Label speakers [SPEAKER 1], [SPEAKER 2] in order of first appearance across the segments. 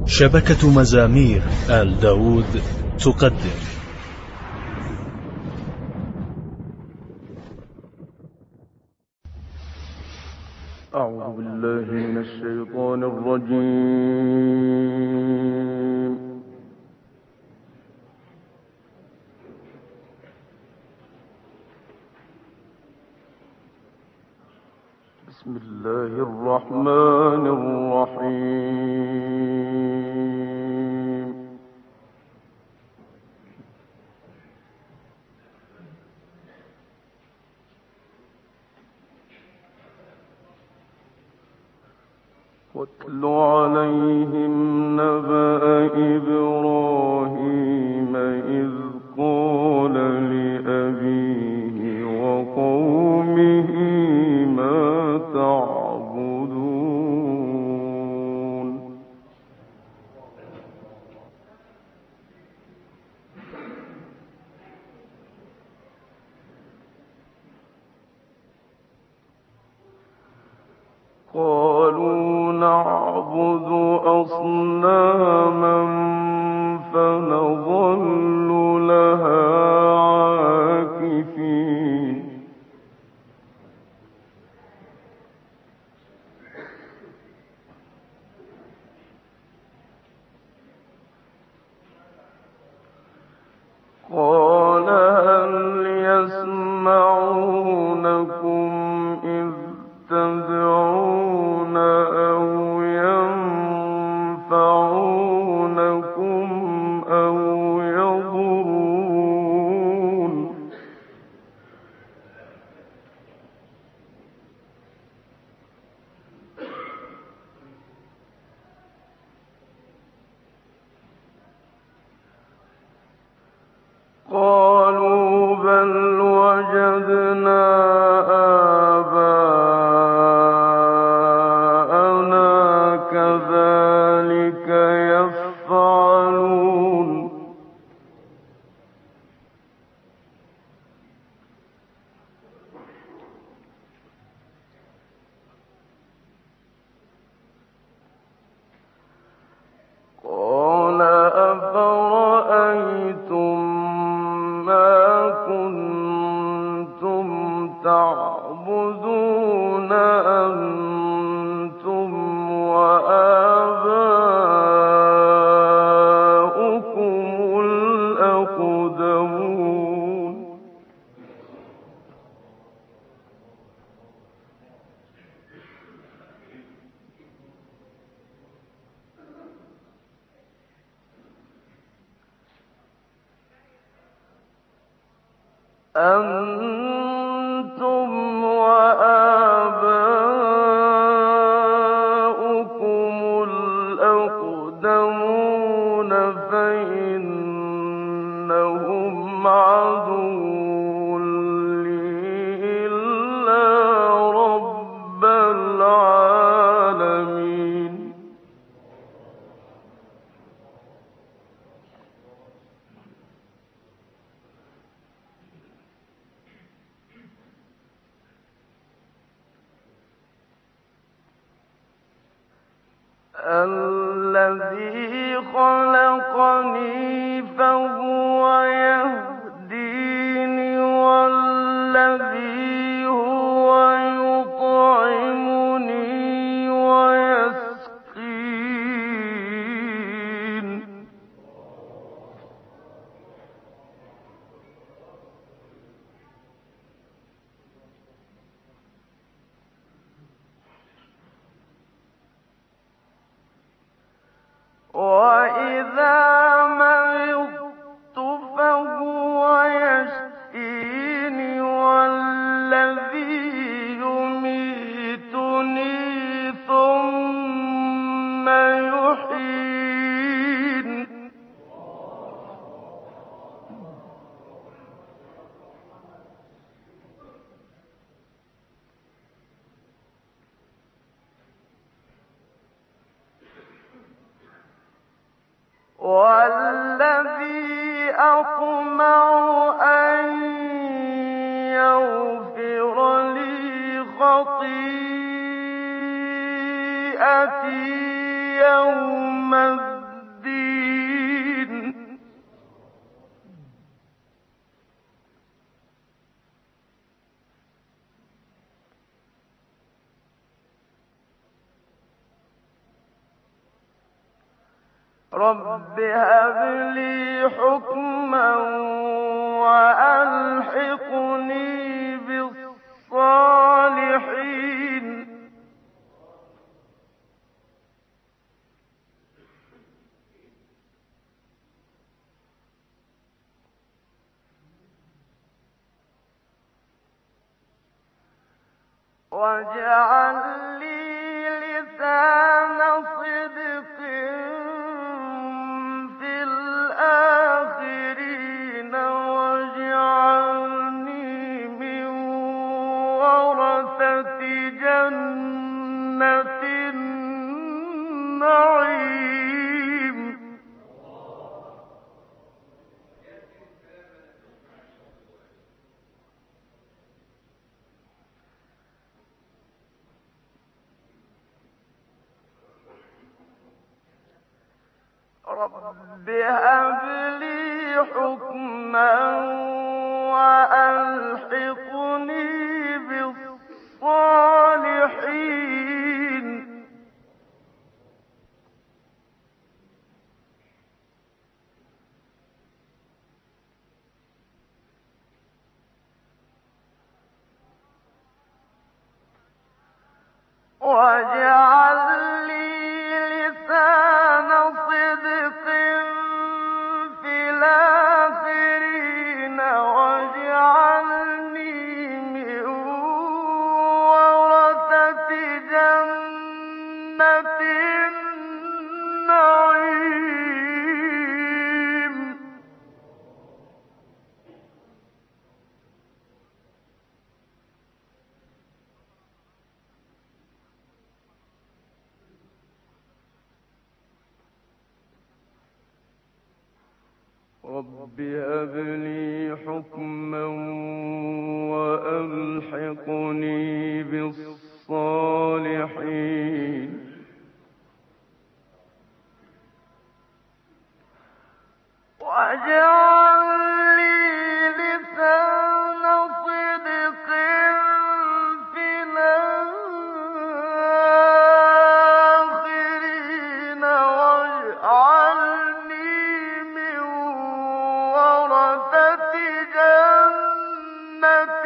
[SPEAKER 1] شبكة مزامير آل داود تقدم.
[SPEAKER 2] أعوذ بالله من الشيطان الرجيم. بسم الله الرحمن الرحيم. واتل عليهم نبأ إبراهيم إذ قال لأبيه وقومه ما تعبدون. قالوا نعبد أصناما فنظل لها عاكفين. قال هل يسمعونكم إذ تدعون أو ينفعونكم أو يضرون. قالوا بل وجدنا آباءنا كذلك يفعلون. قال أفرأيتم ما كنتم تعبدون أنتم وآباؤكم الأقدمون. أنتم وآباؤكم الأقدمون فإنهم عدو لي إلا رب العالمين. الذي خلقني فهو يهديني والذي هو يطعمني ويسقين. وإذا مرضت فهو يشفيني والذي يميتني ثم يحيين. والذي أطمع أن يغفر لي خطيئتي يوم الدين رب هب لي حكما وألحقني بالصالحين واجعل لي لسان صدق في الآخرين واجعلني من ورثة جنة النعيم رب هب لي حكما وألحقني بالصالحين واجعل لي لسان صدق في الآخرين واجعلني من ورثة جنة النعيم رب هب لي حكما وألحقني بالصالحين واجعل لي لسان صدق في الآخرين واجعلني من ورثة جنة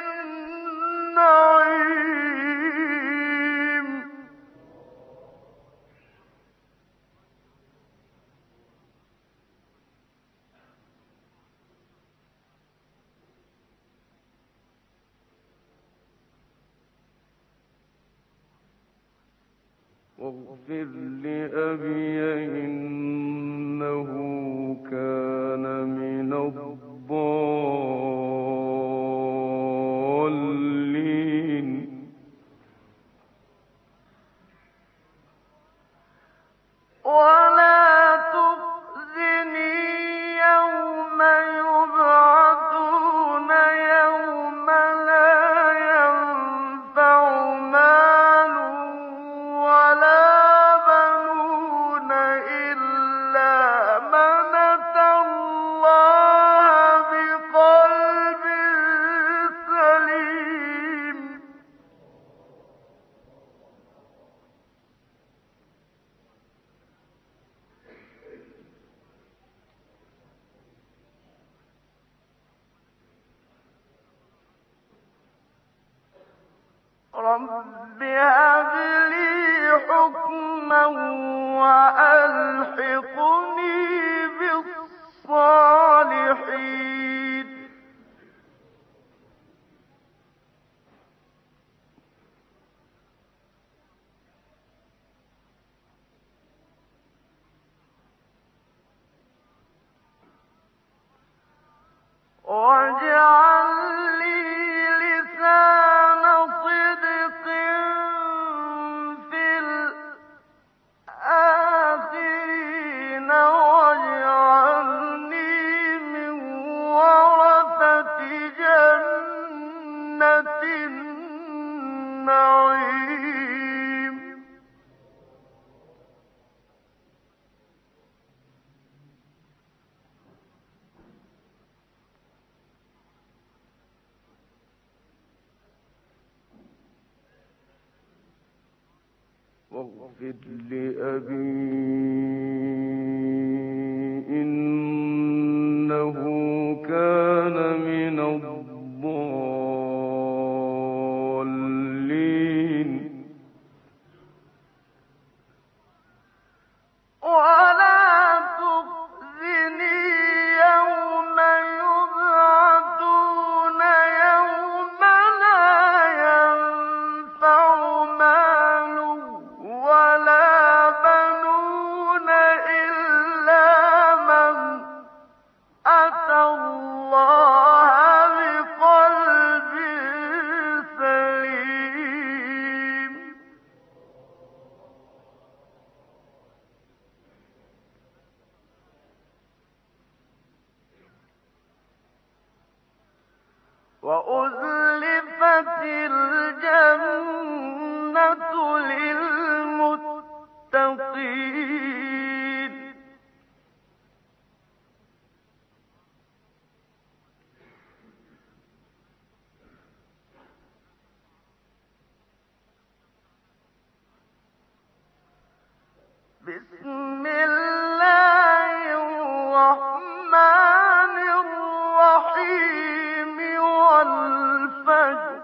[SPEAKER 2] النعيم واغفر لأبي إنه كان من الضالين ولا تخزني يوم يبعثون يوم لا ينفع مال ولا بنون إلا من أتى الله بقلب سليم رب هب لي حكما وألحقني بالصالحين واجعل لي لسان صدق في الآخرين واجعلني من ورثة جنة النعيم واغفر لأبي وأزلفت الجنة للمتقين بسم الله الرحمن الرحيم والفجر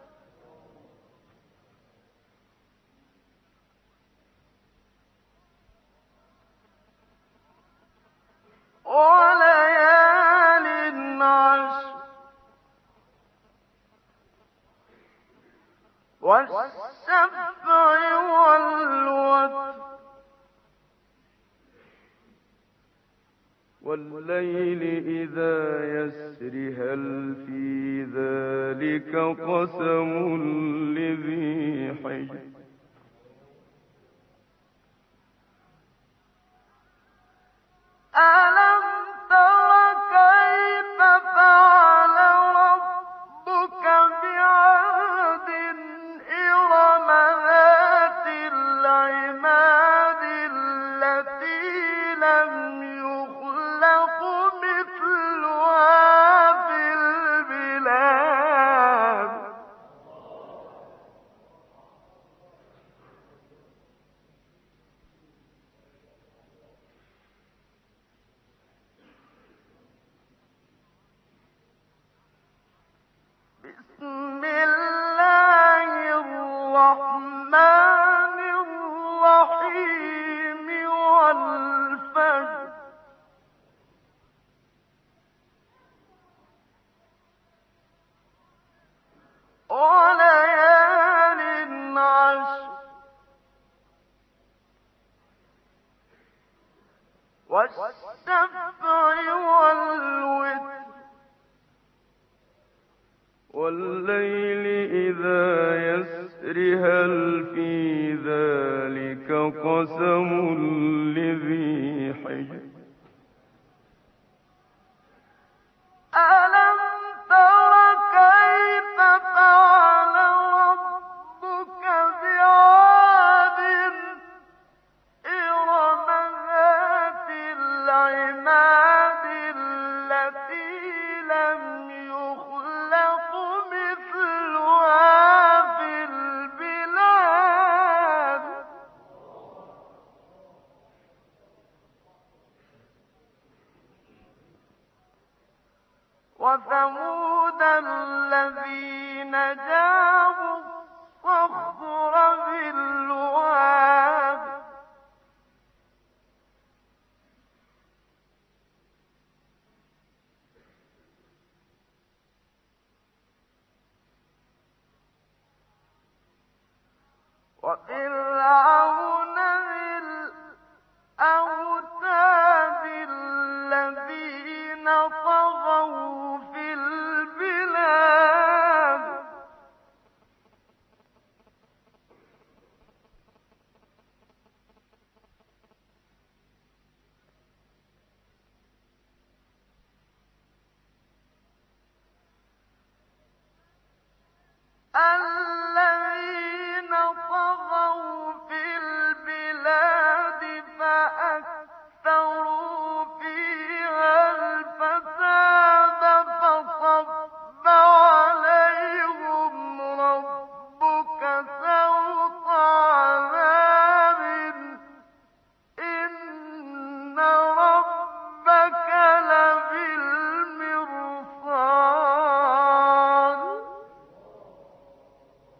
[SPEAKER 2] وليال عشر والشفع والوتر والليل إذا يسر هل في ذلك قسم لذي حجر ألم تر كيف فعل ربك بعاد إرم ذات العماد التي لم يخلق مثلها في البلاد بسم الله الرحمن الرحيم والفجر وليال عشر والشفع والوتر والليل إذا يسر هل في ذلك قسم لذي حجر ألم تر كيف فعل ربك بعاد إرم ذات العماد التي لم يخلق مثلها في البلاد وثمود الذين جابوا الصخر بالواد وفرعون ذي الأوتاد الذين طغوا في البلاد الذين طغوا في البلاد فأكثروا فيها الفساد فصب عليهم ربك سوط عذاب إن ربك لبالمرصاد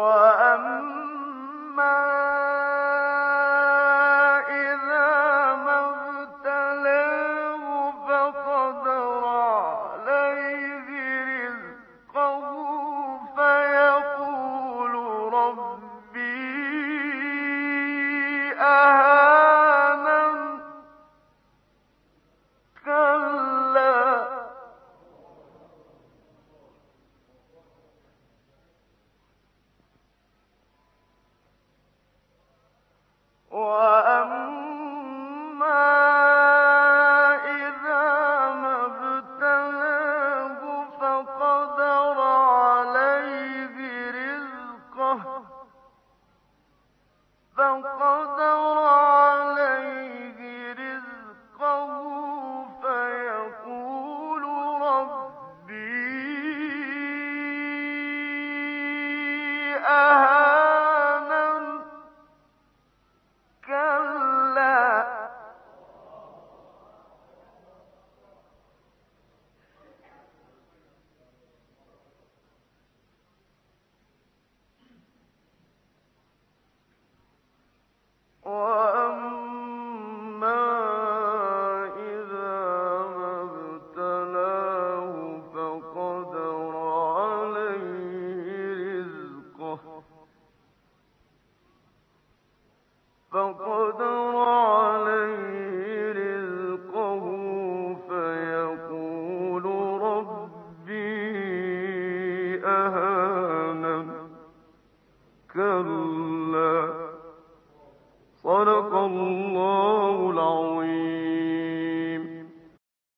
[SPEAKER 2] فقدر